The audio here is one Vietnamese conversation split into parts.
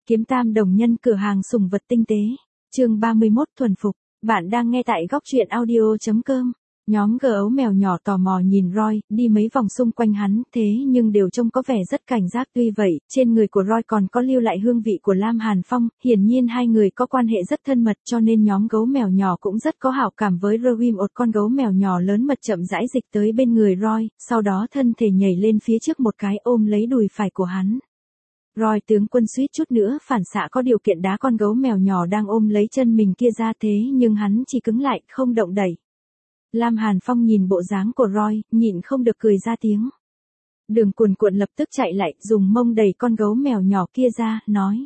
Kiếm Tam đồng nhân cửa hàng sủng vật tinh tế. Chương 31 thuần phục. Bạn đang nghe tại góc truyện audio.com. Nhóm gấu mèo nhỏ tò mò nhìn Roy, đi mấy vòng xung quanh hắn, thế nhưng đều trông có vẻ rất cảnh giác. Tuy vậy, trên người của Roy còn có lưu lại hương vị của Lam Hàn Phong, hiển nhiên hai người có quan hệ rất thân mật cho nên nhóm gấu mèo nhỏ cũng rất có hảo cảm với Rowim. Một con gấu mèo nhỏ lớn mật chậm rãi dịch tới bên người Roy, sau đó thân thể nhảy lên phía trước một cái ôm lấy đùi phải của hắn. Roy tướng quân suýt chút nữa phản xạ có điều kiện đá con gấu mèo nhỏ đang ôm lấy chân mình kia ra, thế nhưng hắn chỉ cứng lại, không động đậy. Lam Hàn Phong nhìn bộ dáng của Roy, nhịn không được cười ra tiếng. Đường Cuồn Cuộn lập tức chạy lại, dùng mông đẩy con gấu mèo nhỏ kia ra, nói.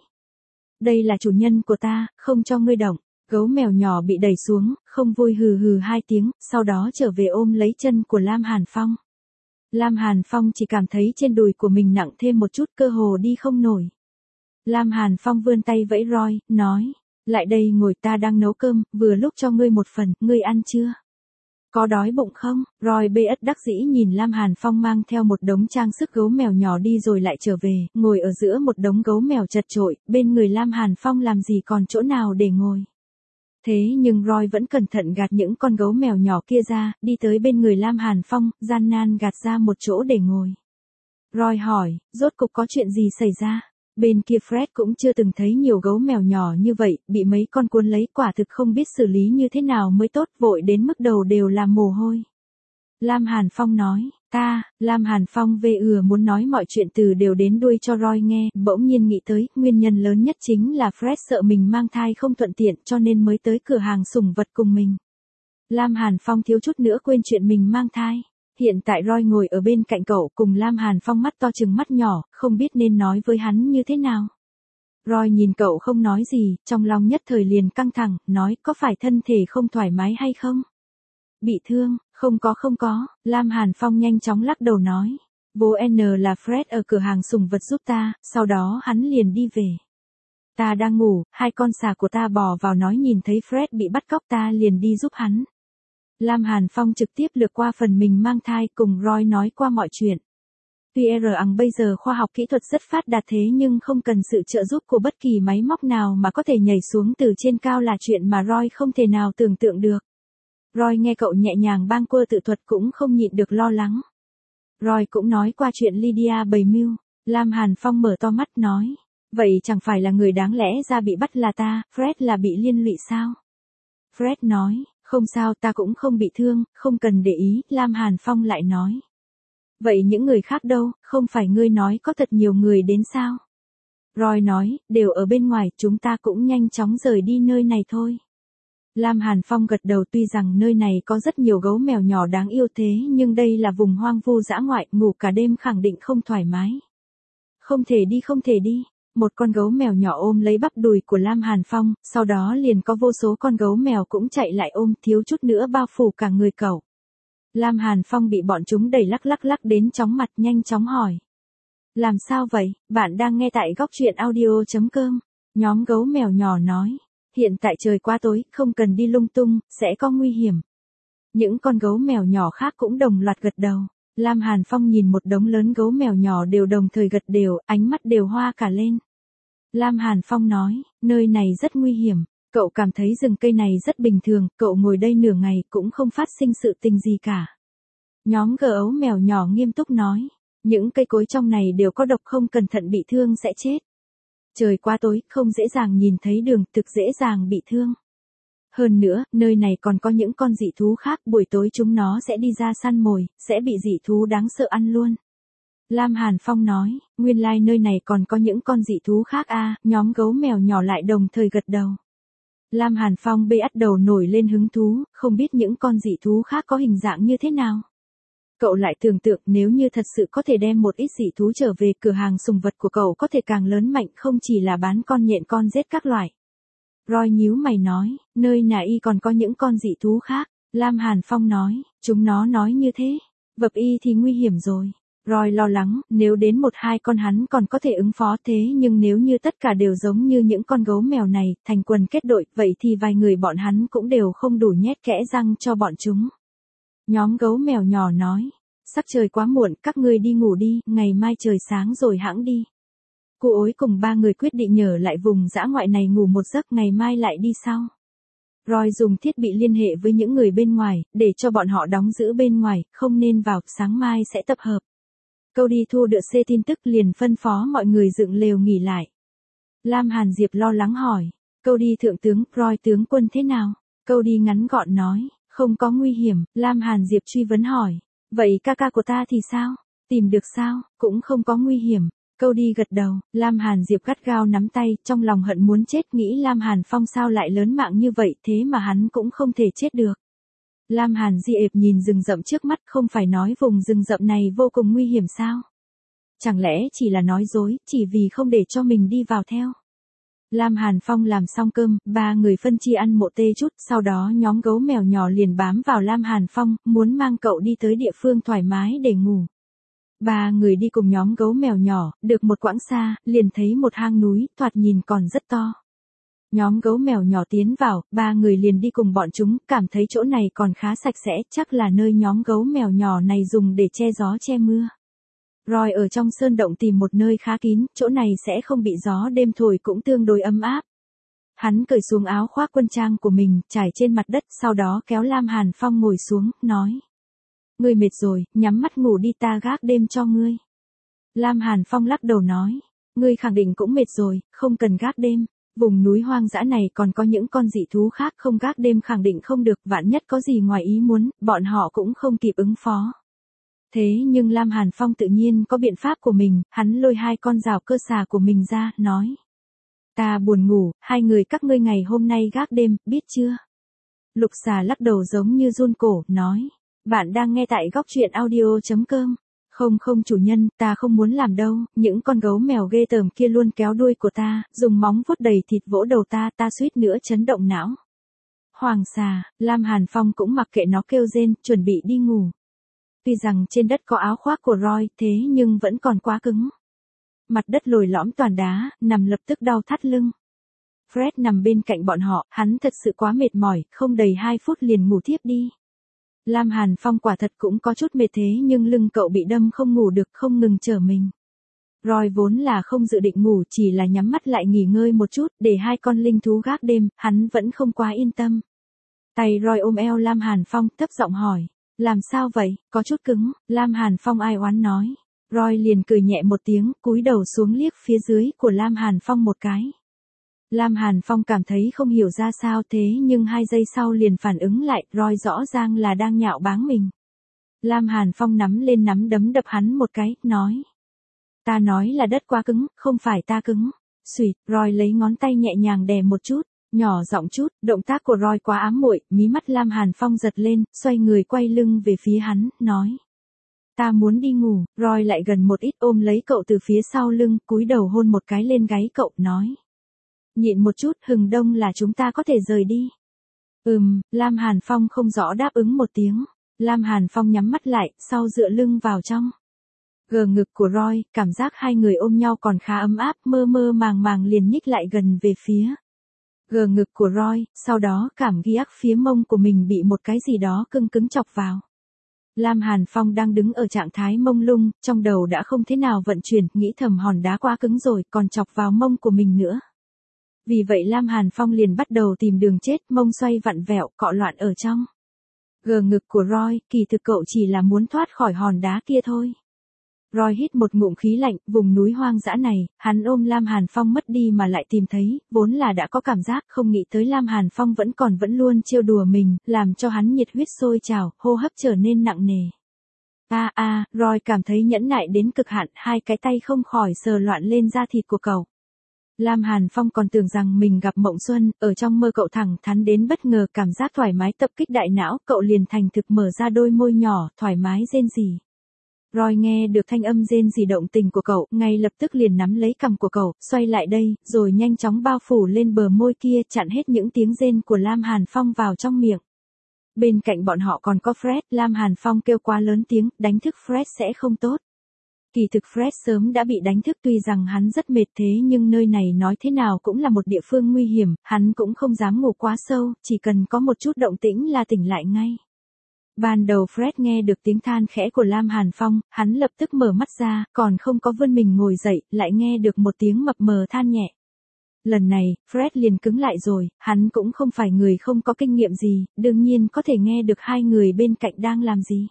Đây là chủ nhân của ta, không cho ngươi động. Gấu mèo nhỏ bị đẩy xuống, không vui hừ hừ hai tiếng, sau đó trở về ôm lấy chân của Lam Hàn Phong. Lam Hàn Phong chỉ cảm thấy trên đùi của mình nặng thêm một chút, cơ hồ đi không nổi. Lam Hàn Phong vươn tay vẫy Roy, nói. Lại đây ngồi, ta đang nấu cơm, vừa lúc cho ngươi một phần, ngươi ăn chưa? Có đói bụng không? Roy bất đắc dĩ nhìn Lam Hàn Phong mang theo một đống trang sức gấu mèo nhỏ đi rồi lại trở về, ngồi ở giữa một đống gấu mèo chật chội, bên người Lam Hàn Phong làm gì còn chỗ nào để ngồi. Thế nhưng Roy vẫn cẩn thận gạt những con gấu mèo nhỏ kia ra, đi tới bên người Lam Hàn Phong, gian nan gạt ra một chỗ để ngồi. Roy hỏi, rốt cục có chuyện gì xảy ra? Bên kia Fred cũng chưa từng thấy nhiều gấu mèo nhỏ như vậy, bị mấy con cuốn lấy, quả thực không biết xử lý như thế nào mới tốt, vội đến mức đầu đều là mồ hôi. Lam Hàn Phong nói, Lam Hàn Phong muốn nói mọi chuyện từ đều đến đuôi cho Roy nghe, bỗng nhiên nghĩ tới, nguyên nhân lớn nhất chính là Fred sợ mình mang thai không thuận tiện cho nên mới tới cửa hàng sủng vật cùng mình. Lam Hàn Phong thiếu chút nữa quên chuyện mình mang thai. Hiện tại Roy ngồi ở bên cạnh cậu cùng Lam Hàn Phong mắt to trừng mắt nhỏ, không biết nên nói với hắn như thế nào. Roy nhìn cậu không nói gì, trong lòng nhất thời liền căng thẳng, nói có phải thân thể không thoải mái hay không? Bị thương, không có, Lam Hàn Phong nhanh chóng lắc đầu nói. Bố N là Fred ở cửa hàng sủng vật giúp ta, sau đó hắn liền đi về. Ta đang ngủ, hai con xà của ta bò vào nói nhìn thấy Fred bị bắt cóc ta liền đi giúp hắn. Lam Hàn Phong trực tiếp lược qua phần mình mang thai cùng Roy nói qua mọi chuyện. Tuy bây giờ khoa học kỹ thuật rất phát đạt thế nhưng không cần sự trợ giúp của bất kỳ máy móc nào mà có thể nhảy xuống từ trên cao là chuyện mà Roy không thể nào tưởng tượng được. Roy nghe cậu nhẹ nhàng bâng quơ tự thuật cũng không nhịn được lo lắng. Roy cũng nói qua chuyện Lydia bày mưu. Lam Hàn Phong mở to mắt nói. Vậy chẳng phải là người đáng lẽ ra bị bắt là ta, Fred là bị liên lụy sao? Fred nói. Không sao, ta cũng không bị thương, không cần để ý, Lam Hàn Phong lại nói. Vậy những người khác đâu, không phải ngươi nói có thật nhiều người đến sao? Roy nói, đều ở bên ngoài, chúng ta cũng nhanh chóng rời đi nơi này thôi. Lam Hàn Phong gật đầu, tuy rằng nơi này có rất nhiều gấu mèo nhỏ đáng yêu thế nhưng đây là vùng hoang vu dã ngoại, ngủ cả đêm khẳng định không thoải mái. Không thể đi. Một con gấu mèo nhỏ ôm lấy bắp đùi của Lam Hàn Phong, sau đó liền có vô số con gấu mèo cũng chạy lại ôm, thiếu chút nữa bao phủ cả người cậu. Lam Hàn Phong bị bọn chúng đẩy lắc đến chóng mặt, nhanh chóng hỏi. Làm sao vậy? Bạn đang nghe tại góc truyện audio.com. Nhóm gấu mèo nhỏ nói. Hiện tại trời quá tối, không cần đi lung tung, sẽ có nguy hiểm. Những con gấu mèo nhỏ khác cũng đồng loạt gật đầu. Lam Hàn Phong nhìn một đống lớn gấu mèo nhỏ đều đồng thời gật đều, ánh mắt đều hoa cả lên. Lam Hàn Phong nói, nơi này rất nguy hiểm, cậu cảm thấy rừng cây này rất bình thường, cậu ngồi đây nửa ngày cũng không phát sinh sự tình gì cả. Nhóm gấu mèo nhỏ nghiêm túc nói, những cây cối trong này đều có độc, không cẩn thận bị thương sẽ chết. Trời quá tối, không dễ dàng nhìn thấy đường, thực dễ dàng bị thương. Hơn nữa, nơi này còn có những con dị thú khác, buổi tối chúng nó sẽ đi ra săn mồi, sẽ bị dị thú đáng sợ ăn luôn. Lam Hàn Phong nói, nguyên lai nơi này còn có những con dị thú khác à, nhóm gấu mèo nhỏ lại đồng thời gật đầu. Lam Hàn Phong bắt đầu nổi lên hứng thú, không biết những con dị thú khác có hình dạng như thế nào. Cậu lại tưởng tượng nếu như thật sự có thể đem một ít dị thú trở về, cửa hàng sủng vật của cậu có thể càng lớn mạnh, không chỉ là bán con nhện con rết các loại. Roy nhíu mày nói, nơi nà y còn có những con dị thú khác. Lam Hàn Phong nói, chúng nó nói như thế. Vập y thì nguy hiểm rồi. Roy lo lắng, nếu đến một hai con hắn còn có thể ứng phó, thế nhưng nếu như tất cả đều giống như những con gấu mèo này, thành quần kết đội, vậy thì vài người bọn hắn cũng đều không đủ nhét kẽ răng cho bọn chúng. Nhóm gấu mèo nhỏ nói, sắc trời quá muộn, các ngươi đi ngủ đi, ngày mai trời sáng rồi hãng đi. Cô ối cùng ba người quyết định nhờ lại vùng dã ngoại này ngủ một giấc, ngày mai lại đi sau. Roy dùng thiết bị liên hệ với những người bên ngoài, để cho bọn họ đóng giữ bên ngoài, không nên vào, sáng mai sẽ tập hợp. Cody thu được C tin tức liền phân phó mọi người dựng lều nghỉ lại. Lam Hàn Diệp lo lắng hỏi. Cody thượng tướng, Roy tướng quân thế nào? Cody ngắn gọn nói, không có nguy hiểm. Lam Hàn Diệp truy vấn hỏi. Vậy ca ca của ta thì sao? Tìm được sao? Cũng không có nguy hiểm. Cody gật đầu. Lam Hàn Diệp gắt gao nắm tay, trong lòng hận muốn chết, nghĩ Lam Hàn Phong sao lại lớn mạng như vậy, thế mà hắn cũng không thể chết được. Lam Hàn Diệp nhìn rừng rậm trước mắt, không phải nói vùng rừng rậm này vô cùng nguy hiểm sao? Chẳng lẽ chỉ là nói dối, chỉ vì không để cho mình đi vào theo? Lam Hàn Phong làm xong cơm, ba người phân chia ăn một tê chút, sau đó nhóm gấu mèo nhỏ liền bám vào Lam Hàn Phong, muốn mang cậu đi tới địa phương thoải mái để ngủ. Ba người đi cùng nhóm gấu mèo nhỏ, được một quãng xa, liền thấy một hang núi, thoạt nhìn còn rất to. Nhóm gấu mèo nhỏ tiến vào, ba người liền đi cùng bọn chúng, cảm thấy chỗ này còn khá sạch sẽ, chắc là nơi nhóm gấu mèo nhỏ này dùng để che gió che mưa. Roy ở trong sơn động tìm một nơi khá kín, chỗ này sẽ không bị gió đêm thổi, cũng tương đối ấm áp. Hắn cởi xuống áo khoác quân trang của mình, trải trên mặt đất, sau đó kéo Lam Hàn Phong ngồi xuống, nói. Ngươi mệt rồi, nhắm mắt ngủ đi, ta gác đêm cho ngươi. Lam Hàn Phong lắc đầu nói. Ngươi khẳng định cũng mệt rồi, không cần gác đêm. Vùng núi hoang dã này còn có những con dị thú khác, không gác đêm khẳng định không được, vạn nhất có gì ngoài ý muốn, bọn họ cũng không kịp ứng phó. Thế nhưng Lam Hàn Phong tự nhiên có biện pháp của mình, hắn lôi hai con rào cơ xà của mình ra, nói. Ta buồn ngủ, hai người các ngươi ngày hôm nay gác đêm, biết chưa? Lục xà lắc đầu giống như run cổ, nói. Bạn đang nghe tại góc truyện audio.com. Không chủ nhân, ta không muốn làm đâu, những con gấu mèo ghê tởm kia luôn kéo đuôi của ta, dùng móng vuốt đầy thịt vỗ đầu ta suýt nữa chấn động não. Hoàng xà, Lam Hàn Phong cũng mặc kệ nó kêu rên, chuẩn bị đi ngủ. Tuy rằng trên đất có áo khoác của Roy, thế nhưng vẫn còn quá cứng. Mặt đất lồi lõm toàn đá, nằm lập tức đau thắt lưng. Fred nằm bên cạnh bọn họ, hắn thật sự quá mệt mỏi, không đầy 2 phút liền ngủ thiếp đi. Lam Hàn Phong quả thật cũng có chút mệt, thế nhưng lưng cậu bị đâm không ngủ được, không ngừng trở mình. Roy vốn là không dự định ngủ, chỉ là nhắm mắt lại nghỉ ngơi một chút, để hai con linh thú gác đêm, hắn vẫn không quá yên tâm. Tay Roy ôm eo Lam Hàn Phong, thấp giọng hỏi. Làm sao vậy, có chút cứng, Lam Hàn Phong ai oán nói. Roy liền cười nhẹ một tiếng, cúi đầu xuống liếc phía dưới của Lam Hàn Phong một cái. Lam Hàn Phong cảm thấy không hiểu ra sao, thế nhưng 2 giây sau liền phản ứng lại, Roy rõ ràng là đang nhạo báng mình. Lam Hàn Phong nắm lên nắm đấm đập hắn một cái, nói. Ta nói là đất quá cứng, không phải ta cứng. Xuyệt, Roy lấy ngón tay nhẹ nhàng đè một chút, nhỏ giọng chút, động tác của Roy quá ám muội, mí mắt Lam Hàn Phong giật lên, xoay người quay lưng về phía hắn, nói. Ta muốn đi ngủ. Roy lại gần một ít, ôm lấy cậu từ phía sau lưng, cúi đầu hôn một cái lên gáy cậu, nói. Nhịn một chút, hừng đông là chúng ta có thể rời đi. Lam Hàn Phong không rõ đáp ứng một tiếng. Lam Hàn Phong nhắm mắt lại, sau dựa lưng vào trong. Gờ ngực của Roy, cảm giác hai người ôm nhau còn khá ấm áp, mơ mơ màng màng liền nhích lại gần về phía. Gờ ngực của Roy, sau đó cảm giác phía mông của mình bị một cái gì đó cứng cứng chọc vào. Lam Hàn Phong đang đứng ở trạng thái mông lung, trong đầu đã không thế nào vận chuyển, nghĩ thầm hòn đá quá cứng rồi, còn chọc vào mông của mình nữa. Vì vậy Lam Hàn Phong liền bắt đầu tìm đường chết, mông xoay vặn vẹo, cọ loạn ở trong. Gờ ngực của Roy, kỳ thực cậu chỉ là muốn thoát khỏi hòn đá kia thôi. Roy hít một ngụm khí lạnh, vùng núi hoang dã này, hắn ôm Lam Hàn Phong mất đi mà lại tìm thấy, vốn là đã có cảm giác, không nghĩ tới Lam Hàn Phong vẫn luôn trêu đùa mình, làm cho hắn nhiệt huyết sôi trào, hô hấp trở nên nặng nề. Roy cảm thấy nhẫn nại đến cực hạn, hai cái tay không khỏi sờ loạn lên da thịt của cậu. Lam Hàn Phong còn tưởng rằng mình gặp mộng xuân, ở trong mơ cậu thẳng thắn đến bất ngờ, cảm giác thoải mái tập kích đại não, cậu liền thành thực mở ra đôi môi nhỏ, thoải mái rên rỉ. Roy nghe được thanh âm rên rỉ động tình của cậu, ngay lập tức liền nắm lấy cằm của cậu, xoay lại đây, rồi nhanh chóng bao phủ lên bờ môi kia, chặn hết những tiếng rên của Lam Hàn Phong vào trong miệng. Bên cạnh bọn họ còn có Fred, Lam Hàn Phong kêu quá lớn tiếng, đánh thức Fred sẽ không tốt. Kỳ thực Fred sớm đã bị đánh thức, tuy rằng hắn rất mệt, thế nhưng nơi này nói thế nào cũng là một địa phương nguy hiểm, hắn cũng không dám ngủ quá sâu, chỉ cần có một chút động tĩnh là tỉnh lại ngay. Ban đầu Fred nghe được tiếng than khẽ của Lam Hàn Phong, hắn lập tức mở mắt ra, còn không có vươn mình ngồi dậy, lại nghe được một tiếng mập mờ than nhẹ. Lần này, Fred liền cứng lại rồi, hắn cũng không phải người không có kinh nghiệm gì, đương nhiên có thể nghe được hai người bên cạnh đang làm gì.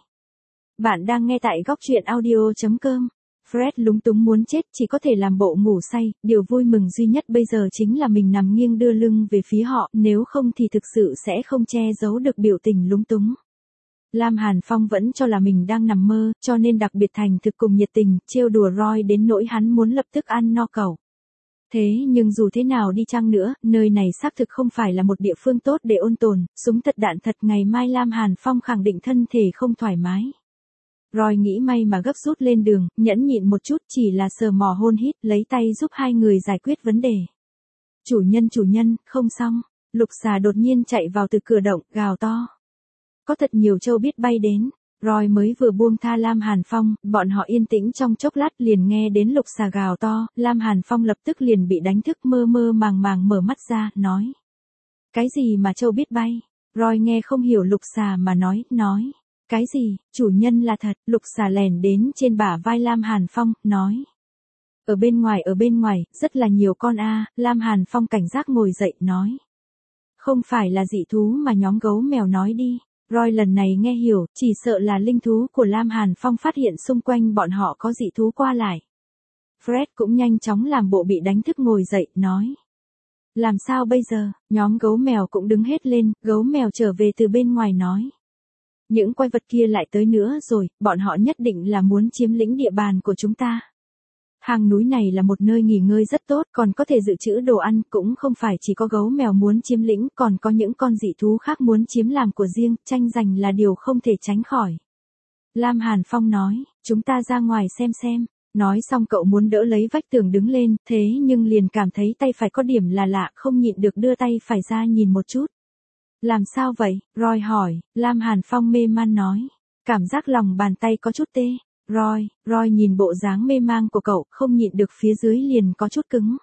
Bạn đang nghe tại góc truyện audio.com. Fred lúng túng muốn chết, chỉ có thể làm bộ ngủ say, điều vui mừng duy nhất bây giờ chính là mình nằm nghiêng đưa lưng về phía họ, nếu không thì thực sự sẽ không che giấu được biểu tình lúng túng. Lam Hàn Phong vẫn cho là mình đang nằm mơ, cho nên đặc biệt thành thực cùng nhiệt tình, trêu đùa Roy đến nỗi hắn muốn lập tức ăn no cẩu. Thế nhưng dù thế nào đi chăng nữa, nơi này xác thực không phải là một địa phương tốt để ôn tồn, súng thật đạn thật, ngày mai Lam Hàn Phong khẳng định thân thể không thoải mái. Roy nghĩ may mà gấp rút lên đường, nhẫn nhịn một chút, chỉ là sờ mò hôn hít, lấy tay giúp hai người giải quyết vấn đề. Chủ nhân, không xong. Lục xà đột nhiên chạy vào từ cửa động, gào to. Có thật nhiều trâu biết bay đến. Roy mới vừa buông tha Lam Hàn Phong, bọn họ yên tĩnh trong chốc lát liền nghe đến lục xà gào to, Lam Hàn Phong lập tức liền bị đánh thức, mơ mơ màng mở mắt ra, nói. Cái gì mà trâu biết bay? Roy nghe không hiểu lục xà mà nói. Cái gì, chủ nhân là thật, lục xà lèn đến trên bả vai Lam Hàn Phong, nói. Ở bên ngoài, rất là nhiều con Lam Hàn Phong cảnh giác ngồi dậy, nói. Không phải là dị thú mà nhóm gấu mèo nói đi. Roy lần này nghe hiểu, chỉ sợ là linh thú của Lam Hàn Phong phát hiện xung quanh bọn họ có dị thú qua lại. Fred cũng nhanh chóng làm bộ bị đánh thức ngồi dậy, nói. Làm sao bây giờ, nhóm gấu mèo cũng đứng hết lên, gấu mèo trở về từ bên ngoài nói. Những quái vật kia lại tới nữa rồi, bọn họ nhất định là muốn chiếm lĩnh địa bàn của chúng ta. Hang núi này là một nơi nghỉ ngơi rất tốt, còn có thể dự trữ đồ ăn, cũng không phải chỉ có gấu mèo muốn chiếm lĩnh, còn có những con dị thú khác muốn chiếm làm của riêng, tranh giành là điều không thể tránh khỏi. Lam Hàn Phong nói, chúng ta ra ngoài xem. Nói xong cậu muốn đỡ lấy vách tường đứng lên, thế nhưng liền cảm thấy tay phải có điểm là lạ, không nhịn được đưa tay phải ra nhìn một chút. Làm sao vậy? Roy hỏi. Lam Hàn Phong mê man nói. Cảm giác lòng bàn tay có chút tê. Roy nhìn bộ dáng mê mang của cậu, không nhịn được phía dưới liền có chút cứng.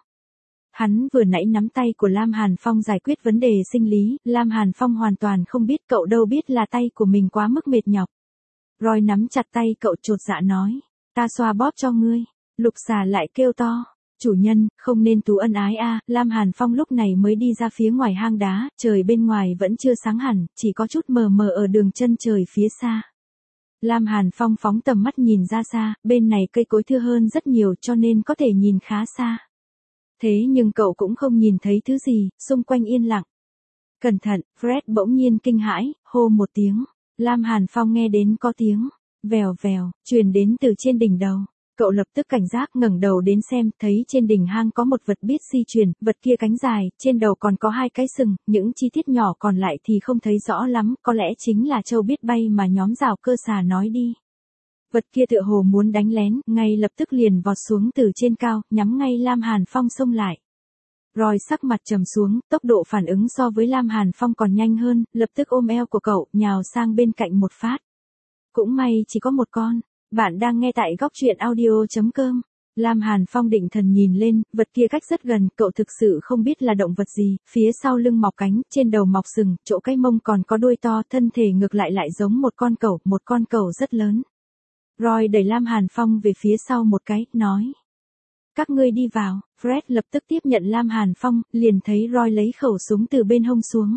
Hắn vừa nãy nắm tay của Lam Hàn Phong giải quyết vấn đề sinh lý, Lam Hàn Phong hoàn toàn không biết, cậu đâu biết là tay của mình quá mức mệt nhọc. Roy nắm chặt tay cậu chột dạ nói. Ta xoa bóp cho ngươi. Lục xà lại kêu to. Chủ nhân, không nên tú ân ái Lam Hàn Phong lúc này mới đi ra phía ngoài hang đá, trời bên ngoài vẫn chưa sáng hẳn, chỉ có chút mờ mờ ở đường chân trời phía xa. Lam Hàn Phong phóng tầm mắt nhìn ra xa, bên này cây cối thưa hơn rất nhiều cho nên có thể nhìn khá xa. Thế nhưng cậu cũng không nhìn thấy thứ gì, xung quanh yên lặng. Cẩn thận, Fred bỗng nhiên kinh hãi, hô một tiếng. Lam Hàn Phong nghe đến có tiếng, vèo, truyền đến từ trên đỉnh đầu. Cậu lập tức cảnh giác ngẩng đầu đến xem, thấy trên đỉnh hang có một vật biết di chuyển, vật kia cánh dài, trên đầu còn có hai cái sừng, những chi tiết nhỏ còn lại thì không thấy rõ lắm, có lẽ chính là trâu biết bay mà nhóm rào cơ xà nói đi. Vật kia tựa hồ muốn đánh lén, ngay lập tức liền vọt xuống từ trên cao, nhắm ngay Lam Hàn Phong xông lại. Roy sắc mặt trầm xuống, tốc độ phản ứng so với Lam Hàn Phong còn nhanh hơn, lập tức ôm eo của cậu, nhào sang bên cạnh một phát. Cũng may chỉ có một con. Bạn đang nghe tại góc truyện audio.com. Lam Hàn Phong định thần nhìn lên, vật kia cách rất gần, cậu thực sự không biết là động vật gì, phía sau lưng mọc cánh, trên đầu mọc sừng, chỗ cái mông còn có đuôi to, thân thể ngược lại giống một con cẩu rất lớn. Roy đẩy Lam Hàn Phong về phía sau một cái, nói. Các ngươi đi vào. Fred lập tức tiếp nhận Lam Hàn Phong, liền thấy Roy lấy khẩu súng từ bên hông xuống.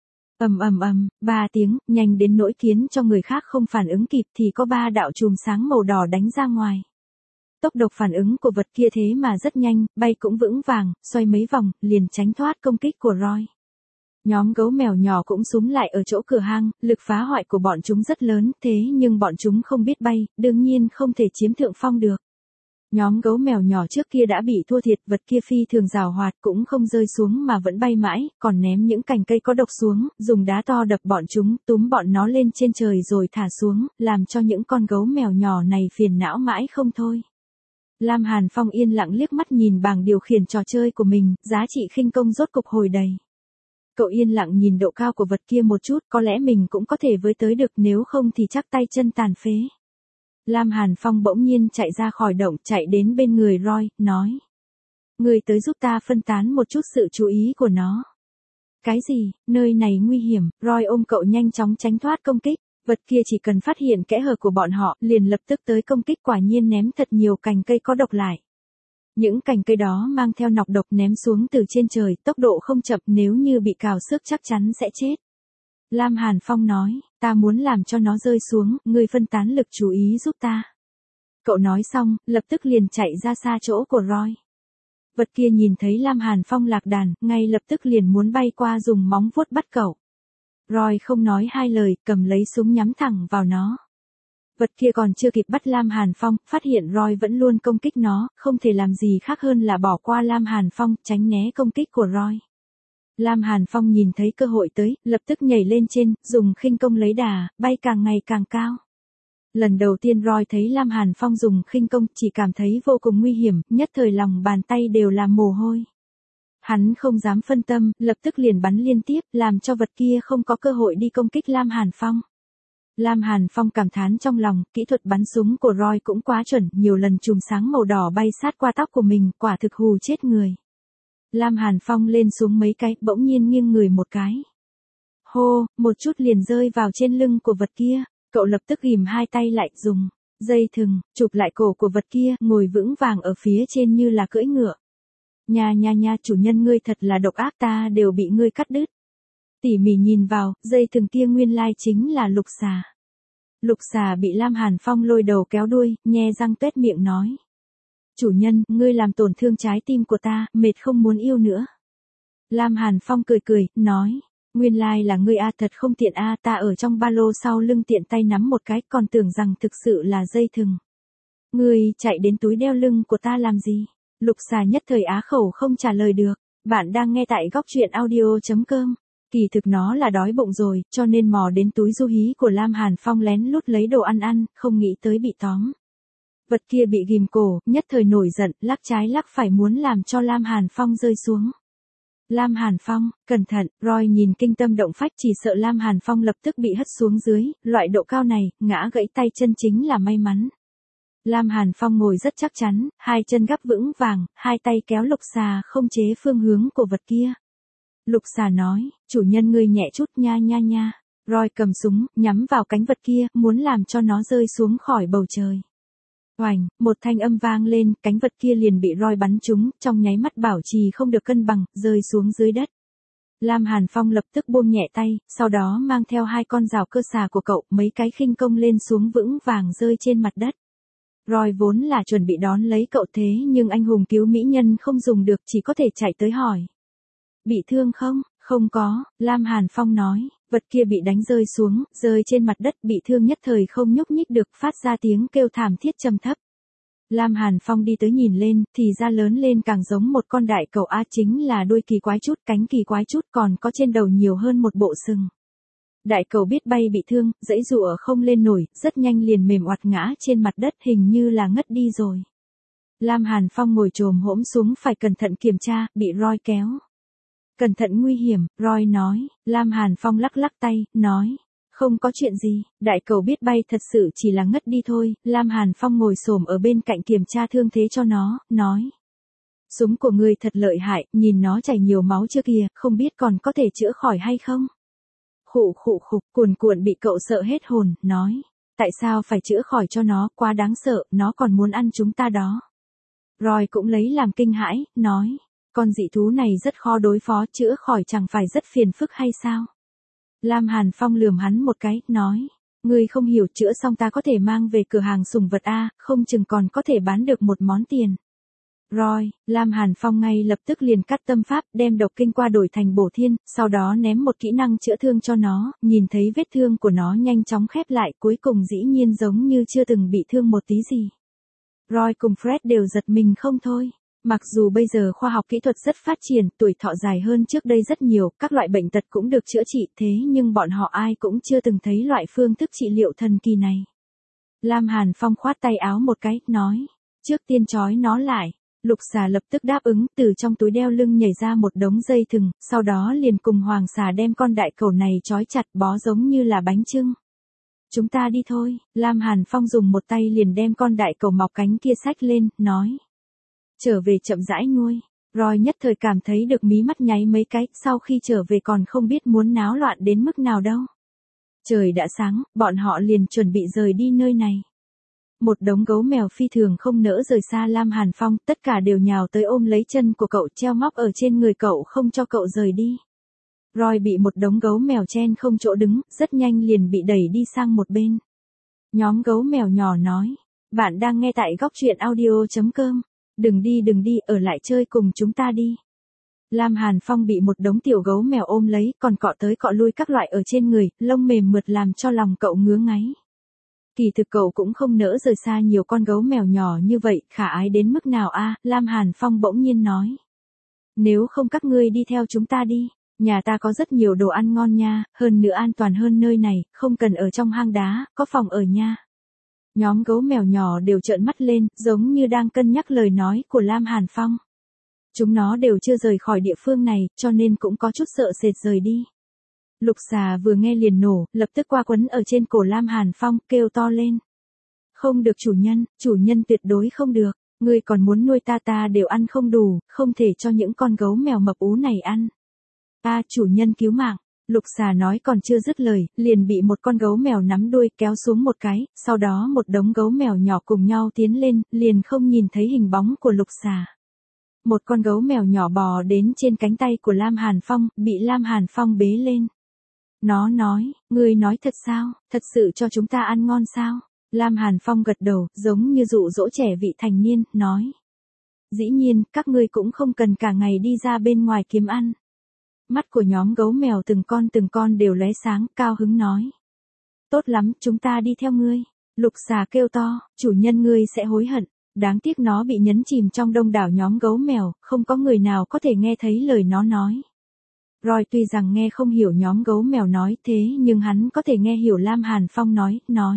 Ầm, 3 tiếng, nhanh đến nỗi khiến cho người khác không phản ứng kịp thì có 3 đạo chùm sáng màu đỏ đánh ra ngoài. Tốc độ phản ứng của vật kia thế mà rất nhanh, bay cũng vững vàng, xoay mấy vòng, liền tránh thoát công kích của Roy. Nhóm gấu mèo nhỏ cũng súm lại ở chỗ cửa hang, lực phá hoại của bọn chúng rất lớn, thế nhưng bọn chúng không biết bay, đương nhiên không thể chiếm thượng phong được. Nhóm gấu mèo nhỏ trước kia đã bị thua thiệt, vật kia phi thường rào hoạt cũng không rơi xuống mà vẫn bay mãi, còn ném những cành cây có độc xuống, dùng đá to đập bọn chúng, túm bọn nó lên trên trời rồi thả xuống, làm cho những con gấu mèo nhỏ này phiền não mãi không thôi. Lam Hàn Phong yên lặng liếc mắt nhìn bảng điều khiển trò chơi của mình, giá trị khinh công rốt cục hồi đầy. Cậu yên lặng nhìn độ cao của vật kia một chút, có lẽ mình cũng có thể với tới được, nếu không thì chắc tay chân tàn phế. Lam Hàn Phong bỗng nhiên chạy ra khỏi động, chạy đến bên người Roy, nói. Người tới giúp ta phân tán một chút sự chú ý của nó. Cái gì, nơi này nguy hiểm, Roy ôm cậu nhanh chóng tránh thoát công kích. Vật kia chỉ cần phát hiện kẽ hở của bọn họ, liền lập tức tới công kích, quả nhiên ném thật nhiều cành cây có độc lại. Những cành cây đó mang theo nọc độc ném xuống từ trên trời, tốc độ không chậm, nếu như bị cào xước chắc chắn sẽ chết. Lam Hàn Phong nói, ta muốn làm cho nó rơi xuống, ngươi phân tán lực chú ý giúp ta. Cậu nói xong, lập tức liền chạy ra xa chỗ của Roy. Vật kia nhìn thấy Lam Hàn Phong lạc đàn, ngay lập tức liền muốn bay qua dùng móng vuốt bắt cậu. Roy không nói hai lời, cầm lấy súng nhắm thẳng vào nó. Vật kia còn chưa kịp bắt Lam Hàn Phong, phát hiện Roy vẫn luôn công kích nó, không thể làm gì khác hơn là bỏ qua Lam Hàn Phong, tránh né công kích của Roy. Lam Hàn Phong nhìn thấy cơ hội tới, lập tức nhảy lên trên, dùng khinh công lấy đà, bay càng ngày càng cao. Lần đầu tiên Roy thấy Lam Hàn Phong dùng khinh công, chỉ cảm thấy vô cùng nguy hiểm, nhất thời lòng bàn tay đều là mồ hôi. Hắn không dám phân tâm, lập tức liền bắn liên tiếp, làm cho vật kia không có cơ hội đi công kích Lam Hàn Phong. Lam Hàn Phong cảm thán trong lòng, kỹ thuật bắn súng của Roy cũng quá chuẩn, nhiều lần chùm sáng màu đỏ bay sát qua tóc của mình, quả thực hù chết người. Lam Hàn Phong lên xuống mấy cái, bỗng nhiên nghiêng người một cái. Hô, một chút liền rơi vào trên lưng của vật kia, cậu lập tức ghìm hai tay lại, dùng dây thừng chụp lại cổ của vật kia, ngồi vững vàng ở phía trên như là cưỡi ngựa. Nha, chủ nhân ngươi thật là độc ác, ta đều bị ngươi cắt đứt. Tỉ mỉ nhìn vào, dây thừng kia nguyên lai chính là lục xà. Lục xà bị Lam Hàn Phong lôi đầu kéo đuôi, nhe răng tuét miệng nói. Chủ nhân, ngươi làm tổn thương trái tim của ta, mệt không muốn yêu nữa. Lam Hàn Phong cười, nói. Nguyên lai là ngươi a, thật không tiện a, ta ở trong ba lô sau lưng tiện tay nắm một cái, còn tưởng rằng thực sự là dây thừng. Ngươi chạy đến túi đeo lưng của ta làm gì? Lục xà nhất thời á khẩu không trả lời được. Bạn đang nghe tại góc truyện audio.com. Kỳ thực nó là đói bụng rồi, cho nên mò đến túi du hí của Lam Hàn Phong lén lút lấy đồ ăn, không nghĩ tới bị tóm. Vật kia bị ghim cổ, nhất thời nổi giận, lắc trái lắc phải muốn làm cho Lam Hàn Phong rơi xuống. Lam Hàn Phong, cẩn thận, Roy nhìn kinh tâm động phách, chỉ sợ Lam Hàn Phong lập tức bị hất xuống dưới, loại độ cao này, ngã gãy tay chân chính là may mắn. Lam Hàn Phong ngồi rất chắc chắn, hai chân gắp vững vàng, hai tay kéo lục xà không chế phương hướng của vật kia. Lục xà nói, chủ nhân ngươi nhẹ chút nha. Roy cầm súng, nhắm vào cánh vật kia, muốn làm cho nó rơi xuống khỏi bầu trời. Oành, một thanh âm vang lên, cánh vật kia liền bị Roy bắn trúng, trong nháy mắt bảo trì không được cân bằng, rơi xuống dưới đất. Lam Hàn Phong lập tức buông nhẹ tay, sau đó mang theo hai con rào cơ xà của cậu, mấy cái khinh công lên xuống vững vàng rơi trên mặt đất. Roy vốn là chuẩn bị đón lấy cậu, thế nhưng anh hùng cứu mỹ nhân không dùng được, chỉ có thể chạy tới hỏi. Bị thương không? Không có, Lam Hàn Phong nói, vật kia bị đánh rơi xuống, rơi trên mặt đất, bị thương nhất thời không nhúc nhích được, phát ra tiếng kêu thảm thiết trầm thấp. Lam Hàn Phong đi tới nhìn lên, thì ra lớn lên càng giống một con đại cẩu, chính là đuôi kỳ quái chút, cánh kỳ quái chút, còn có trên đầu nhiều hơn một bộ sừng. Đại cẩu biết bay bị thương, giãy giụa không lên nổi, rất nhanh liền mềm oặt ngã trên mặt đất, hình như là ngất đi rồi. Lam Hàn Phong ngồi chồm hổm xuống, phải cẩn thận kiểm tra, bị Roy kéo. Cẩn thận nguy hiểm, Roy nói. Lam Hàn Phong lắc tay, nói. Không có chuyện gì, đại cẩu biết bay thật sự chỉ là ngất đi thôi. Lam Hàn Phong ngồi xổm ở bên cạnh kiểm tra thương thế cho nó, nói. Súng của ngươi thật lợi hại, nhìn nó chảy nhiều máu chưa kìa, không biết còn có thể chữa khỏi hay không? Khụ, cuồn bị cậu sợ hết hồn, nói. Tại sao phải chữa khỏi cho nó, quá đáng sợ, nó còn muốn ăn chúng ta đó. Roy cũng lấy làm kinh hãi, nói. Con dị thú này rất khó đối phó, chữa khỏi chẳng phải rất phiền phức hay sao? Lam Hàn Phong lườm hắn một cái, nói. Ngươi không hiểu, chữa xong ta có thể mang về cửa hàng sủng vật không chừng còn có thể bán được một món tiền. Roy, Lam Hàn Phong ngay lập tức liền cắt tâm pháp, đem độc kinh qua đổi thành bổ thiên, sau đó ném một kỹ năng chữa thương cho nó, nhìn thấy vết thương của nó nhanh chóng khép lại, cuối cùng dĩ nhiên giống như chưa từng bị thương một tí gì. Roy cùng Fred đều giật mình không thôi. Mặc dù bây giờ khoa học kỹ thuật rất phát triển, tuổi thọ dài hơn trước đây rất nhiều, các loại bệnh tật cũng được chữa trị, thế nhưng bọn họ ai cũng chưa từng thấy loại phương thức trị liệu thần kỳ này. Lam Hàn Phong khoát tay áo một cái, nói, trước tiên trói nó lại. Lục xà lập tức đáp ứng, từ trong túi đeo lưng nhảy ra một đống dây thừng, sau đó liền cùng hoàng xà đem con đại cẩu này trói chặt, bó giống như là bánh chưng. Chúng ta đi thôi, Lam Hàn Phong dùng một tay liền đem con đại cẩu mọc cánh kia xách lên, nói. Trở về chậm rãi nuôi. Roy nhất thời cảm thấy được mí mắt nháy mấy cái, sau khi trở về còn không biết muốn náo loạn đến mức nào đâu. Trời đã sáng, bọn họ liền chuẩn bị rời đi nơi này. Một đống gấu mèo phi thường không nỡ rời xa Lam Hàn Phong, tất cả đều nhào tới ôm lấy chân của cậu, treo móc ở trên người cậu không cho cậu rời đi. Roy bị một đống gấu mèo chen không chỗ đứng, rất nhanh liền bị đẩy đi sang một bên. Nhóm gấu mèo nhỏ nói, bạn đang nghe tại góc truyện audio.com. Đừng đi, ở lại chơi cùng chúng ta đi. Lam Hàn Phong bị một đống tiểu gấu mèo ôm lấy, còn cọ tới cọ lui các loại ở trên người, lông mềm mượt làm cho lòng cậu ngứa ngáy. Kỳ thực cậu cũng không nỡ rời xa nhiều con gấu mèo nhỏ như vậy, khả ái đến mức nào a? Lam Hàn Phong bỗng nhiên nói. Nếu không các ngươi đi theo chúng ta đi, nhà ta có rất nhiều đồ ăn ngon nha, hơn nữa an toàn hơn nơi này, không cần ở trong hang đá, có phòng ở nha. Nhóm gấu mèo nhỏ đều trợn mắt lên, giống như đang cân nhắc lời nói của Lam Hàn Phong. Chúng nó đều chưa rời khỏi địa phương này, cho nên cũng có chút sợ sệt rời đi. Lục xà vừa nghe liền nổ, lập tức qua quấn ở trên cổ Lam Hàn Phong, kêu to lên. Không được chủ nhân tuyệt đối không được, ngươi còn muốn nuôi ta đều ăn không đủ, không thể cho những con gấu mèo mập ú này ăn. Chủ nhân cứu mạng, lục xà nói còn chưa dứt lời, liền bị một con gấu mèo nắm đuôi kéo xuống một cái, sau đó một đống gấu mèo nhỏ cùng nhau tiến lên, liền không nhìn thấy hình bóng của lục xà. Một con gấu mèo nhỏ bò đến trên cánh tay của Lam Hàn Phong, bị Lam Hàn Phong bế lên. Nó nói, ngươi nói thật sao, thật sự cho chúng ta ăn ngon sao? Lam Hàn Phong gật đầu, giống như dụ dỗ trẻ vị thành niên, nói. Dĩ nhiên, các ngươi cũng không cần cả ngày đi ra bên ngoài kiếm ăn. Mắt của nhóm gấu mèo từng con đều lóe sáng, cao hứng nói. Tốt lắm, chúng ta đi theo ngươi. Lục xà kêu to, chủ nhân ngươi sẽ hối hận. Đáng tiếc nó bị nhấn chìm trong đông đảo nhóm gấu mèo, không có người nào có thể nghe thấy lời nó nói. Roy tuy rằng nghe không hiểu nhóm gấu mèo nói thế nhưng hắn có thể nghe hiểu Lam Hàn Phong nói.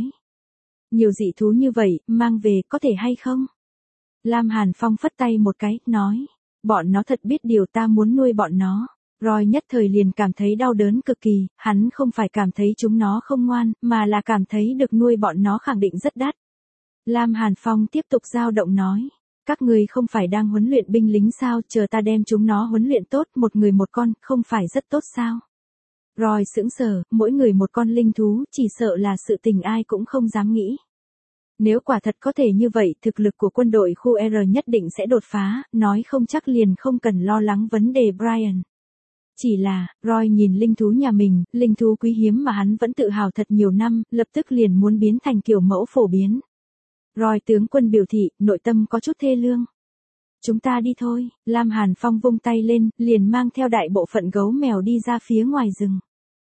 Nhiều dị thú như vậy, mang về có thể hay không? Lam Hàn Phong phất tay một cái, nói. Bọn nó thật biết điều, ta muốn nuôi bọn nó. Roy nhất thời liền cảm thấy đau đớn cực kỳ, hắn không phải cảm thấy chúng nó không ngoan, mà là cảm thấy được nuôi bọn nó khẳng định rất đắt. Lam Hàn Phong tiếp tục dao động nói. Các ngươi không phải đang huấn luyện binh lính sao, chờ ta đem chúng nó huấn luyện tốt, một người một con, không phải rất tốt sao? Roy sững sờ, mỗi người một con linh thú, chỉ sợ là sự tình ai cũng không dám nghĩ. Nếu quả thật có thể như vậy, thực lực của quân đội khu R nhất định sẽ đột phá, nói không chắc liền không cần lo lắng vấn đề Brian. Chỉ là, Roy nhìn linh thú nhà mình, linh thú quý hiếm mà hắn vẫn tự hào thật nhiều năm, lập tức liền muốn biến thành kiểu mẫu phổ biến. Roy tướng quân biểu thị, nội tâm có chút thê lương. Chúng ta đi thôi, Lam Hàn Phong vung tay lên, liền mang theo đại bộ phận gấu mèo đi ra phía ngoài rừng.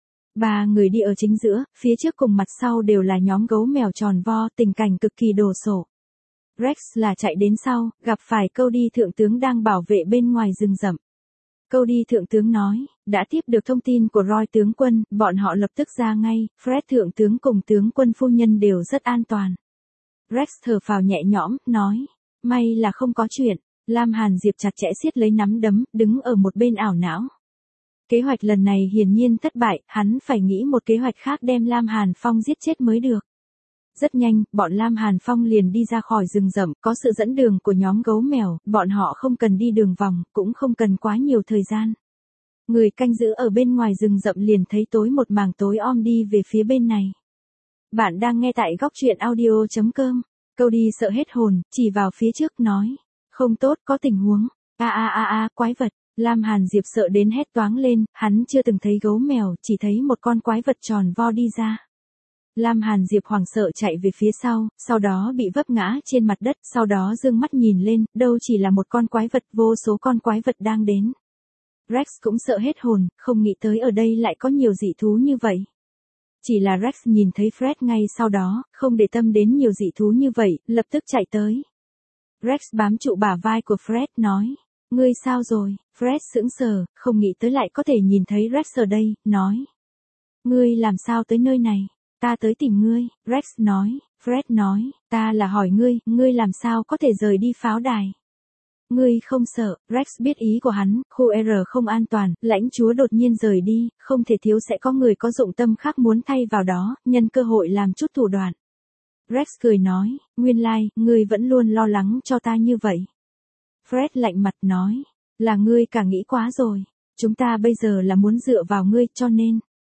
Ba người đi ở chính giữa, phía trước cùng mặt sau đều là nhóm gấu mèo tròn vo, tình cảnh cực kỳ đồ sộ. Rex là chạy đến sau, gặp phải Cody thượng tướng đang bảo vệ bên ngoài rừng rậm. Cody thượng tướng nói, đã tiếp được thông tin của Roy tướng quân, bọn họ lập tức ra ngay, Fred thượng tướng cùng tướng quân phu nhân đều rất an toàn. Rex thở phào nhẹ nhõm, nói, may là không có chuyện. Lam Hàn Diệp chặt chẽ siết lấy nắm đấm, đứng ở một bên ảo não. Kế hoạch lần này hiển nhiên thất bại, hắn phải nghĩ một kế hoạch khác đem Lam Hàn Phong giết chết mới được. Rất nhanh, bọn Lam Hàn Phong liền đi ra khỏi rừng rậm, có sự dẫn đường của nhóm gấu mèo, bọn họ không cần đi đường vòng, cũng không cần quá nhiều thời gian. Người canh giữ ở bên ngoài rừng rậm liền thấy tối một mảng tối om đi về phía bên này. Bạn đang nghe tại góc truyện audio.com. Cody sợ hết hồn, chỉ vào phía trước nói. Không tốt, có tình huống. Quái vật. Lam Hàn Diệp sợ đến hét toáng lên, hắn chưa từng thấy gấu mèo, chỉ thấy một con quái vật tròn vo đi ra. Lam Hàn Diệp hoảng sợ chạy về phía sau đó bị vấp ngã trên mặt đất, sau đó dương mắt nhìn lên, đâu chỉ là một con quái vật, vô số con quái vật đang đến. Rex cũng sợ hết hồn, không nghĩ tới ở đây lại có nhiều dị thú như vậy. Chỉ là Rex nhìn thấy Fred ngay sau đó, không để tâm đến nhiều dị thú như vậy, lập tức chạy tới. Rex bám trụ bả vai của Fred nói, ngươi sao rồi? Fred sững sờ, không nghĩ tới lại có thể nhìn thấy Rex ở đây, nói. Ngươi làm sao tới nơi này? Ta tới tìm ngươi, Rex nói. Fred nói, ta là hỏi ngươi làm sao có thể rời đi pháo đài? Ngươi không sợ? Rex biết ý của hắn, khu R không an toàn, lãnh chúa đột nhiên rời đi, không thể thiếu sẽ có người có dụng tâm khác muốn thay vào đó, nhân cơ hội làm chút thủ đoạn. Rex cười nói, nguyên lai, ngươi vẫn luôn lo lắng cho ta như vậy. Fred lạnh mặt nói, là ngươi cả nghĩ quá rồi, chúng ta bây giờ là muốn dựa vào ngươi cho nên.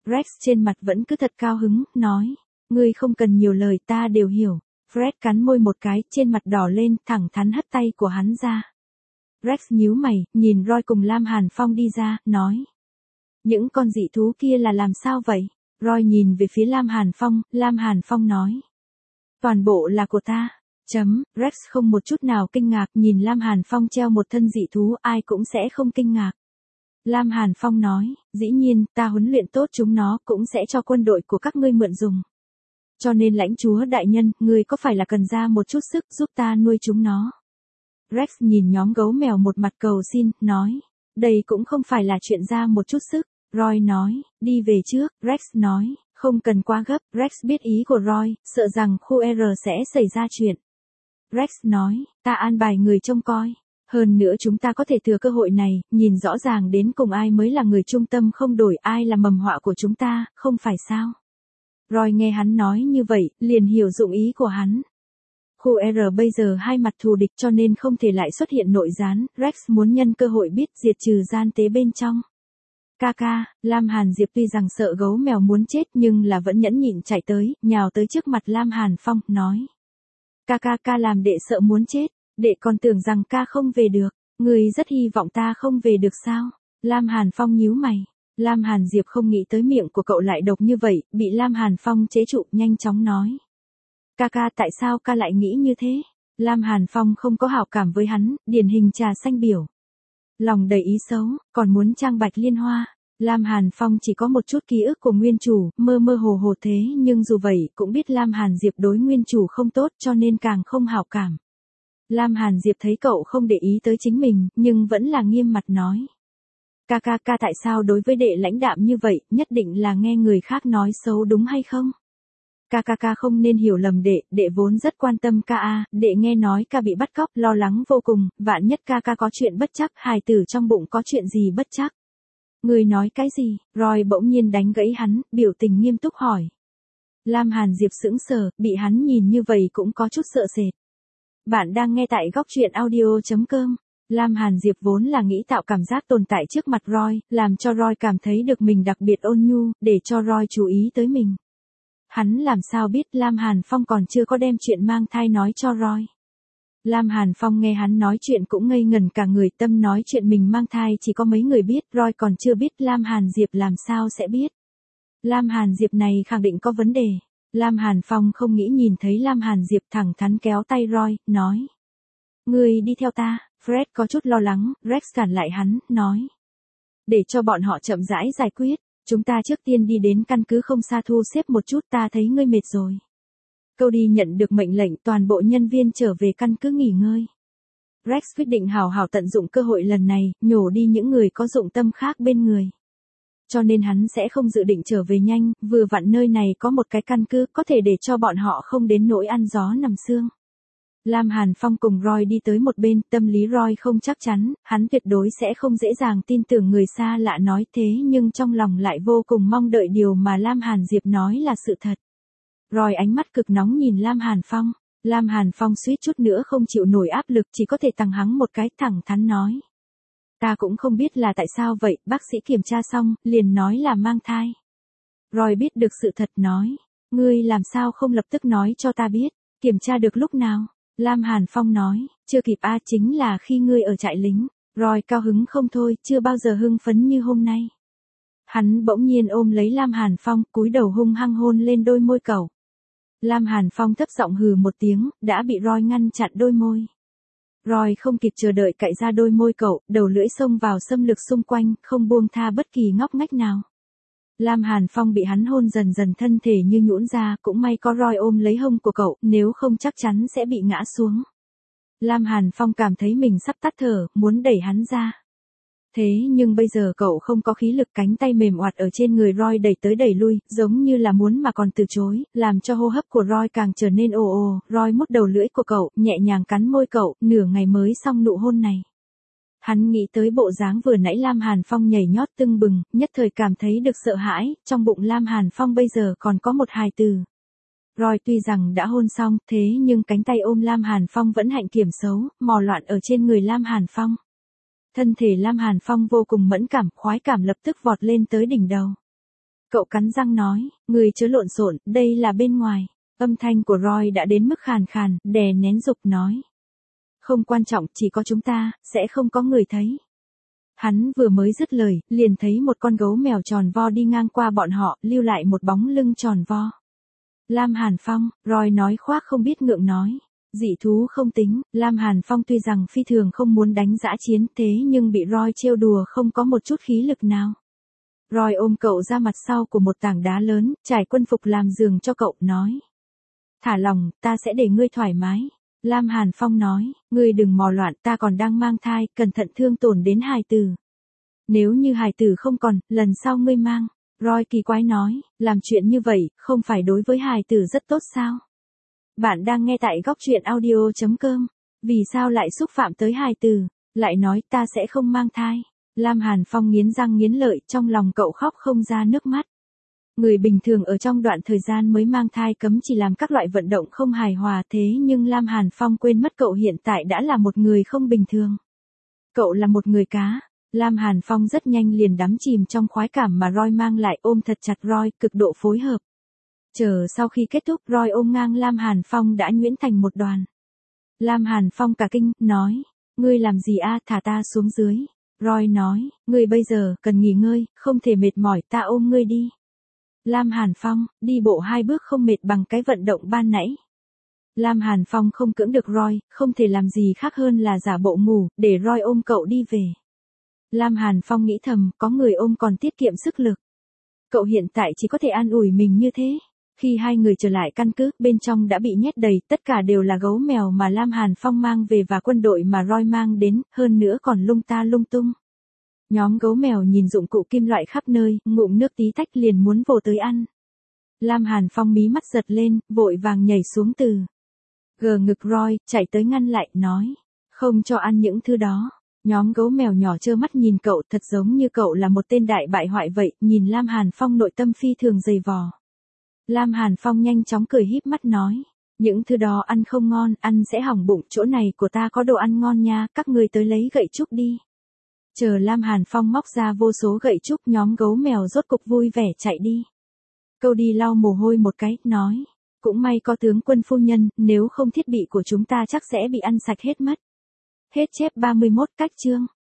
Rex trên mặt vẫn cứ thật cao hứng, nói. Ngươi không cần nhiều lời, ta đều hiểu. Fred cắn môi một cái, trên mặt đỏ lên, thẳng thắn hất tay của hắn ra. Rex nhíu mày, nhìn Roy cùng Lam Hàn Phong đi ra, nói. Những con dị thú kia là làm sao vậy? Roy nhìn về phía Lam Hàn Phong nói. Toàn bộ là của ta. Rex không một chút nào kinh ngạc, nhìn Lam Hàn Phong treo một thân dị thú, ai cũng sẽ không kinh ngạc. Lam Hàn Phong nói, dĩ nhiên, ta huấn luyện tốt chúng nó, cũng sẽ cho quân đội của các ngươi mượn dùng. Cho nên lãnh chúa đại nhân, ngươi có phải là cần ra một chút sức giúp ta nuôi chúng nó? Rex nhìn nhóm gấu mèo một mặt cầu xin, nói, đây cũng không phải là chuyện ra một chút sức. Roy nói, đi về trước, Rex nói, không cần quá gấp, Rex biết ý của Roy, sợ rằng khu R sẽ xảy ra chuyện. Rex nói, ta an bài người trông coi. Hơn nữa chúng ta có thể thừa cơ hội này, nhìn rõ ràng đến cùng ai mới là người trung tâm không đổi, ai là mầm họa của chúng ta, không phải sao? Roy nghe hắn nói như vậy, liền hiểu dụng ý của hắn. Khu R bây giờ hai mặt thù địch cho nên không thể lại xuất hiện nội gián, Rex muốn nhân cơ hội biết diệt trừ gian tế bên trong. Ca, Lam Hàn Diệp tuy rằng sợ gấu mèo muốn chết nhưng là vẫn nhẫn nhịn chạy tới, nhào tới trước mặt Lam Hàn Phong, nói. Ca làm đệ sợ muốn chết, đệ còn tưởng rằng ca không về được, người rất hy vọng ta không về được sao? Lam Hàn Phong nhíu mày. Lam Hàn Diệp không nghĩ tới miệng của cậu lại độc như vậy, bị Lam Hàn Phong chế trụ, nhanh chóng nói. Ca tại sao ca lại nghĩ như thế? Lam Hàn Phong không có hảo cảm với hắn, điển hình trà xanh biểu. Lòng đầy ý xấu, còn muốn trang bạch liên hoa. Lam Hàn Phong chỉ có một chút ký ức của nguyên chủ, mơ hồ thế nhưng dù vậy cũng biết Lam Hàn Diệp đối nguyên chủ không tốt cho nên càng không hảo cảm. Lam Hàn Diệp thấy cậu không để ý tới chính mình, nhưng vẫn là nghiêm mặt nói. Ca tại sao đối với đệ lãnh đạm như vậy, nhất định là nghe người khác nói xấu đúng hay không? Ca không nên hiểu lầm đệ vốn rất quan tâm ca đệ nghe nói ca bị bắt cóc, lo lắng vô cùng, vạn nhất ca có chuyện bất trắc, hài tử trong bụng có chuyện gì bất trắc. Người nói cái gì? Roy bỗng nhiên đánh gãy hắn, biểu tình nghiêm túc hỏi. Lam Hàn Diệp sững sờ, bị hắn nhìn như vậy cũng có chút sợ sệt. Bạn đang nghe tại góc truyện audio.com. Lam Hàn Diệp vốn là nghĩ tạo cảm giác tồn tại trước mặt Roy, làm cho Roy cảm thấy được mình đặc biệt ôn nhu, để cho Roy chú ý tới mình. Hắn làm sao biết Lam Hàn Phong còn chưa có đem chuyện mang thai nói cho Roy. Lam Hàn Phong nghe hắn nói chuyện cũng ngây ngẩn cả người, tâm nói chuyện mình mang thai chỉ có mấy người biết, Roy còn chưa biết, Lam Hàn Diệp làm sao sẽ biết. Lam Hàn Diệp này khẳng định có vấn đề. Lam Hàn Phong không nghĩ nhìn thấy Lam Hàn Diệp, thẳng thắn kéo tay Roy, nói. Ngươi đi theo ta. Fred có chút lo lắng, Rex cản lại hắn, nói. Để cho bọn họ chậm rãi giải quyết, chúng ta trước tiên đi đến căn cứ không xa thu xếp một chút, ta thấy ngươi mệt rồi. Cody nhận được mệnh lệnh, toàn bộ nhân viên trở về căn cứ nghỉ ngơi. Rex quyết định hào hào tận dụng cơ hội lần này, nhổ đi những người có dụng tâm khác bên người. Cho nên hắn sẽ không dự định trở về nhanh, vừa vặn nơi này có một cái căn cứ, có thể để cho bọn họ không đến nỗi ăn gió nằm sương. Lam Hàn Phong cùng Roy đi tới một bên, tâm lý Roy không chắc chắn, hắn tuyệt đối sẽ không dễ dàng tin tưởng người xa lạ nói thế nhưng trong lòng lại vô cùng mong đợi điều mà Lam Hàn Diệp nói là sự thật. Roy ánh mắt cực nóng nhìn Lam Hàn Phong. Lam Hàn Phong suýt chút nữa không chịu nổi áp lực, chỉ có thể tằng hắng một cái, thẳng thắn nói. Ta cũng không biết là tại sao vậy, bác sĩ kiểm tra xong, liền nói là mang thai. Roy biết được sự thật nói. Ngươi làm sao không lập tức nói cho ta biết, kiểm tra được lúc nào? Lam Hàn Phong nói, chưa kịp chính là khi ngươi ở trại lính. Roy cao hứng không thôi, chưa bao giờ hưng phấn như hôm nay. Hắn bỗng nhiên ôm lấy Lam Hàn Phong, cúi đầu hung hăng hôn lên đôi môi cậu. Lam Hàn Phong thấp giọng hừ một tiếng, đã bị Roy ngăn chặn đôi môi. Roy không kịp chờ đợi cạy ra đôi môi cậu, đầu lưỡi xông vào xâm lược xung quanh, không buông tha bất kỳ ngóc ngách nào. Lam Hàn Phong bị hắn hôn dần dần, thân thể như nhũn ra, cũng may có Roy ôm lấy hông của cậu, nếu không chắc chắn sẽ bị ngã xuống. Lam Hàn Phong cảm thấy mình sắp tắt thở, muốn đẩy hắn ra. Thế nhưng bây giờ cậu không có khí lực, cánh tay mềm oạt ở trên người Roy đẩy tới đẩy lui, giống như là muốn mà còn từ chối, làm cho hô hấp của Roy càng trở nên ồ ồ. Roy mút đầu lưỡi của cậu, nhẹ nhàng cắn môi cậu, nửa ngày mới xong nụ hôn này. Hắn nghĩ tới bộ dáng vừa nãy Lam Hàn Phong nhảy nhót tưng bừng, nhất thời cảm thấy được sợ hãi, trong bụng Lam Hàn Phong bây giờ còn có một hài tử. Roy tuy rằng đã hôn xong, thế nhưng cánh tay ôm Lam Hàn Phong vẫn hạnh kiểm xấu, mò loạn ở trên người Lam Hàn Phong. Thân thể Lam Hàn Phong vô cùng mẫn cảm, khoái cảm lập tức vọt lên tới đỉnh đầu. Cậu cắn răng nói, người chớ lộn xộn, đây là bên ngoài. Âm thanh của Roy đã đến mức khàn khàn, đè nén dục nói. Không quan trọng, chỉ có chúng ta, sẽ không có người thấy. Hắn vừa mới dứt lời, liền thấy một con gấu mèo tròn vo đi ngang qua bọn họ, lưu lại một bóng lưng tròn vo. Lam Hàn Phong, Roy nói khoác không biết ngượng nói. Dị thú không tính, Lam Hàn Phong tuy rằng phi thường không muốn đánh dã chiến thế nhưng bị Roy trêu đùa không có một chút khí lực nào. Roy ôm cậu ra mặt sau của một tảng đá lớn, trải quân phục làm giường cho cậu, nói. Thả lòng, ta sẽ để ngươi thoải mái. Lam Hàn Phong nói, ngươi đừng mò loạn, ta còn đang mang thai, cẩn thận thương tổn đến hài tử. Nếu như hài tử không còn, lần sau ngươi mang. Roy kỳ quái nói, làm chuyện như vậy, không phải đối với hài tử rất tốt sao? Bạn đang nghe tại góc truyện audio.com. Vì sao lại xúc phạm tới hài tử? Lại nói ta sẽ không mang thai. Lam Hàn Phong nghiến răng nghiến lợi, trong lòng cậu khóc không ra nước mắt. Người bình thường ở trong đoạn thời gian mới mang thai cấm chỉ làm các loại vận động không hài hòa, thế nhưng Lam Hàn Phong quên mất cậu hiện tại đã là một người không bình thường. Cậu là một người cá. Lam Hàn Phong rất nhanh liền đắm chìm trong khoái cảm mà Roy mang lại, ôm thật chặt Roy, cực độ phối hợp. Chờ sau khi kết thúc, Roy ôm ngang Lam Hàn Phong đã nhuyễn thành một đoàn. Lam Hàn Phong cả kinh, nói, ngươi làm gì a, thả ta xuống dưới. Roy nói, ngươi bây giờ cần nghỉ ngơi, không thể mệt mỏi, ta ôm ngươi đi. Lam Hàn Phong, đi bộ 2 bước không mệt bằng cái vận động ban nãy. Lam Hàn Phong không cưỡng được Roy, không thể làm gì khác hơn là giả bộ ngủ, để Roy ôm cậu đi về. Lam Hàn Phong nghĩ thầm, có người ôm còn tiết kiệm sức lực. Cậu hiện tại chỉ có thể an ủi mình như thế. Khi hai người trở lại căn cứ, bên trong đã bị nhét đầy, tất cả đều là gấu mèo mà Lam Hàn Phong mang về và quân đội mà Roy mang đến, hơn nữa còn lung ta lung tung. Nhóm gấu mèo nhìn dụng cụ kim loại khắp nơi, ngụm nước tí tách liền muốn vồ tới ăn. Lam Hàn Phong mí mắt giật lên, vội vàng nhảy xuống từ gờ ngực Roy, chạy tới ngăn lại, nói, không cho ăn những thứ đó. Nhóm gấu mèo nhỏ trơ mắt nhìn cậu, thật giống như cậu là một tên đại bại hoại vậy, nhìn Lam Hàn Phong nội tâm phi thường dày vò. Lam Hàn Phong nhanh chóng cười híp mắt nói, những thứ đó ăn không ngon, ăn sẽ hỏng bụng, chỗ này của ta có đồ ăn ngon nha, các ngươi tới lấy gậy trúc đi. Chờ Lam Hàn Phong móc ra vô số gậy trúc, nhóm gấu mèo rốt cục vui vẻ chạy đi. Câu đi lau mồ hôi một cái, nói, cũng may có tướng quân phu nhân, nếu không thiết bị của chúng ta chắc sẽ bị ăn sạch hết mất. Hết chép 31 cách chương.